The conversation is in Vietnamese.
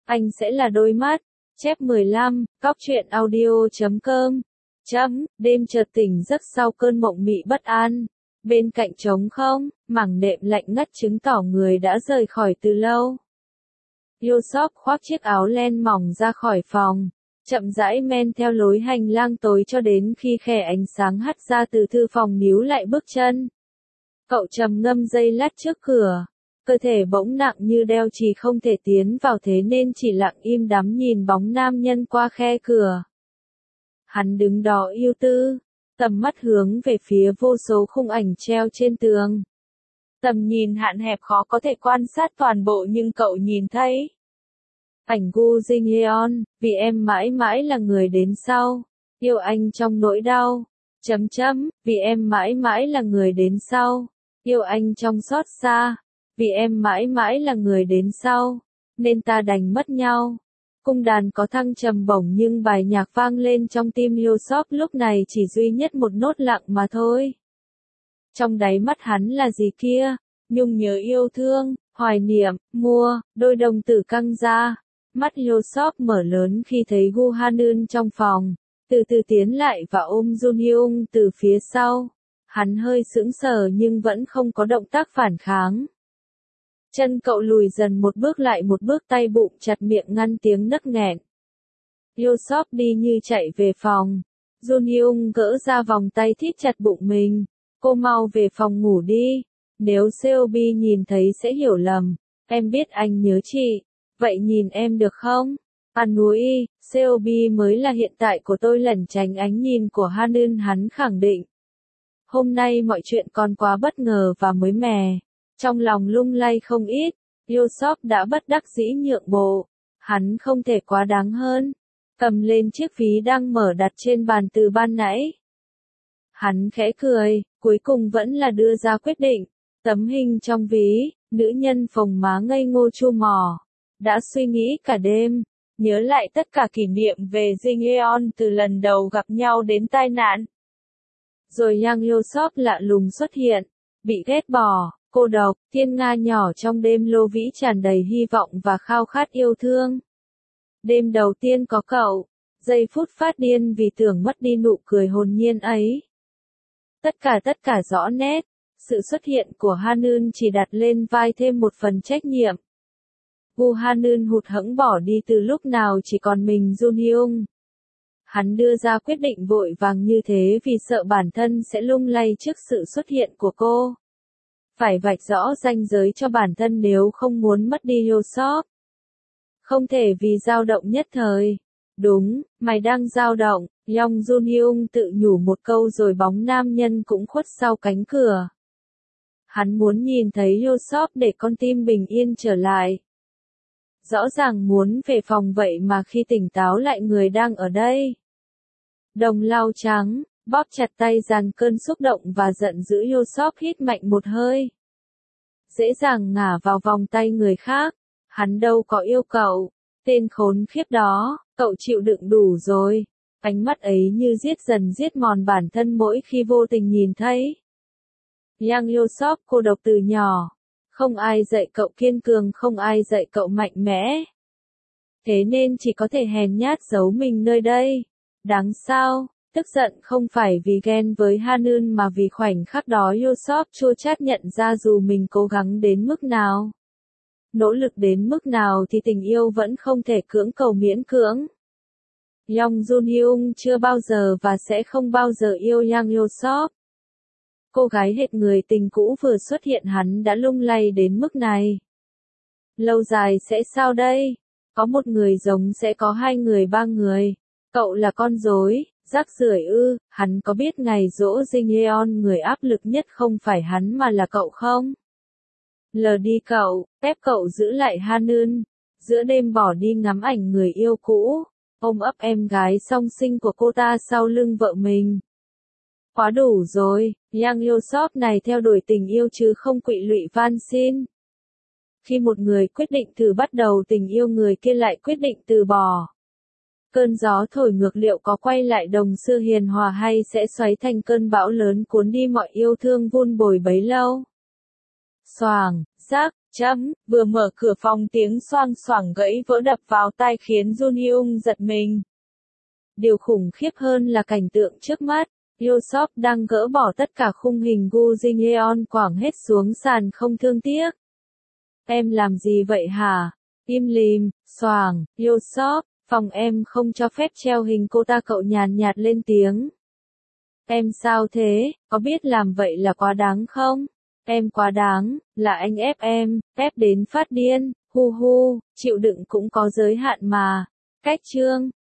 Anh sẽ là đôi mắt. Chép 15, cóc truyện audio.com. Đêm chợt tỉnh giấc sau cơn mộng mị bất an. Bên cạnh trống không, mảng nệm lạnh ngắt chứng tỏ người đã rời khỏi từ lâu. Yosop khoác chiếc áo len mỏng ra khỏi phòng, chậm rãi men theo lối hành lang tối cho đến khi khe ánh sáng hắt ra từ thư phòng níu lại bước chân. Cậu trầm ngâm giây lát trước cửa, cơ thể bỗng nặng như đeo chì không thể tiến vào thế nên chỉ lặng im đắm nhìn bóng nam nhân qua khe cửa. Hắn đứng đó ưu tư, tầm mắt hướng về phía vô số khung ảnh treo trên tường. Tầm nhìn hạn hẹp khó có thể quan sát toàn bộ nhưng cậu nhìn thấy. Ảnh Gu Jin-yeon, vì em mãi mãi là người đến sau, yêu anh trong nỗi đau. Vì em mãi mãi là người đến sau, yêu anh trong xót xa. Vì em mãi mãi là người đến sau, nên ta đành mất nhau. Cung đàn có thăng trầm bổng nhưng bài nhạc vang lên trong tim Yosop lúc này chỉ duy nhất một nốt lặng mà thôi. Trong đáy mắt hắn là gì kia? Nhung nhớ yêu thương, hoài niệm, mua, đôi đồng tử căng ra. Mắt Yosop mở lớn khi thấy Gu Hanun trong phòng, từ từ tiến lại và ôm Jun Hyung từ phía sau. Hắn hơi sững sờ nhưng vẫn không có động tác phản kháng. Chân cậu lùi dần một bước lại một bước, tay bụng chặt miệng ngăn tiếng nấc nghẹn. Yosop đi như chạy về phòng. Jun Hyung gỡ ra vòng tay thít chặt bụng mình. Cô mau về phòng ngủ đi. Nếu Seobi nhìn thấy sẽ hiểu lầm. Em biết anh nhớ chị. Vậy nhìn em được không? Núi, Seobi mới là hiện tại của tôi. Lẩn tránh ánh nhìn của Hanun, hắn khẳng định. Hôm nay mọi chuyện còn quá bất ngờ và mới mẻ. Trong lòng lung lay không ít, Yosop đã bất đắc dĩ nhượng bộ. Hắn không thể quá đáng hơn. Cầm lên chiếc ví đang mở đặt trên bàn từ ban nãy. Hắn khẽ cười, cuối cùng vẫn là đưa ra quyết định. Tấm hình trong ví, nữ nhân phồng má ngây ngô chu mỏ. Đã suy nghĩ cả đêm, nhớ lại tất cả kỷ niệm về Jin-yeon từ lần đầu gặp nhau đến tai nạn. Rồi Yang Yosop lạ lùng xuất hiện, bị ghét bỏ. Cô độc, thiên nga nhỏ trong đêm lô vĩ tràn đầy hy vọng và khao khát yêu thương. Đêm đầu tiên có cậu, giây phút phát điên vì tưởng mất đi nụ cười hồn nhiên ấy. Tất cả rõ nét, sự xuất hiện của Hanun chỉ đặt lên vai thêm một phần trách nhiệm. Gu Hanun hụt hẫng bỏ đi từ lúc nào chỉ còn mình Jun Hyung. Hắn đưa ra quyết định vội vàng như thế vì sợ bản thân sẽ lung lay trước sự xuất hiện của cô. Phải vạch rõ ranh giới cho bản thân nếu không muốn mất đi Yosop. Không thể vì dao động nhất thời. Đúng, mày đang dao động, Yong Jun Hyung tự nhủ một câu rồi bóng nam nhân cũng khuất sau cánh cửa. Hắn muốn nhìn thấy Yosop để con tim bình yên trở lại. Rõ ràng muốn về phòng vậy mà khi tỉnh táo lại người đang ở đây. Đồng lau trắng. Bóp chặt tay dàn cơn xúc động và giận dữ, Yosop hít mạnh một hơi. Dễ dàng ngả vào vòng tay người khác. Hắn đâu có yêu cậu. Tên khốn khiếp đó, cậu chịu đựng đủ rồi. Ánh mắt ấy như giết dần giết mòn bản thân mỗi khi vô tình nhìn thấy. Yang Yosop cô độc từ nhỏ. Không ai dạy cậu kiên cường, không ai dạy cậu mạnh mẽ. Thế nên chỉ có thể hèn nhát giấu mình nơi đây. Đáng sao? Tức giận không phải vì ghen với Hanun mà vì khoảnh khắc đó Yosop chua chát nhận ra dù mình cố gắng đến mức nào, nỗ lực đến mức nào thì tình yêu vẫn không thể cưỡng cầu miễn cưỡng. Yong Jun Hyung chưa bao giờ và sẽ không bao giờ yêu Yang Yosop. Cô gái hệt người tình cũ vừa xuất hiện hắn đã lung lay đến mức này. Lâu dài sẽ sao đây? Có một người giống sẽ có hai người ba người. Cậu là con rối. Rác rưởi ư? Hắn có biết ngày giỗ Jin-yeon người áp lực nhất không phải hắn mà là cậu không? Lờ đi cậu, ép cậu giữ lại Hanun. Giữa đêm bỏ đi ngắm ảnh người yêu cũ, ôm ấp em gái song sinh của cô ta sau lưng vợ mình. Quá đủ rồi, Yang Yosop này theo đuổi tình yêu chứ không quỵ lụy van xin. Khi một người quyết định thử bắt đầu tình yêu, người kia lại quyết định từ bỏ. Cơn gió thổi ngược liệu có quay lại đồng xưa hiền hòa hay sẽ xoáy thành cơn bão lớn cuốn đi mọi yêu thương vun bồi bấy lâu. Xoàng, rác, Vừa mở cửa phòng tiếng xoang xoảng gãy vỡ đập vào tai khiến Jun Hyung giật mình. Điều khủng khiếp hơn là cảnh tượng trước mắt. Yoshop đang gỡ bỏ tất cả khung hình Gu Jin quẳng hết xuống sàn không thương tiếc. Em làm gì vậy hả? Im lìm, xoàng, Yoshop, phòng em không cho phép treo hình cô ta, cậu nhàn nhạt lên tiếng. Em sao thế, có biết làm vậy là quá đáng không? Em quá đáng, là anh ép em, ép đến phát điên, hu hu, chịu đựng cũng có giới hạn mà. Cách chương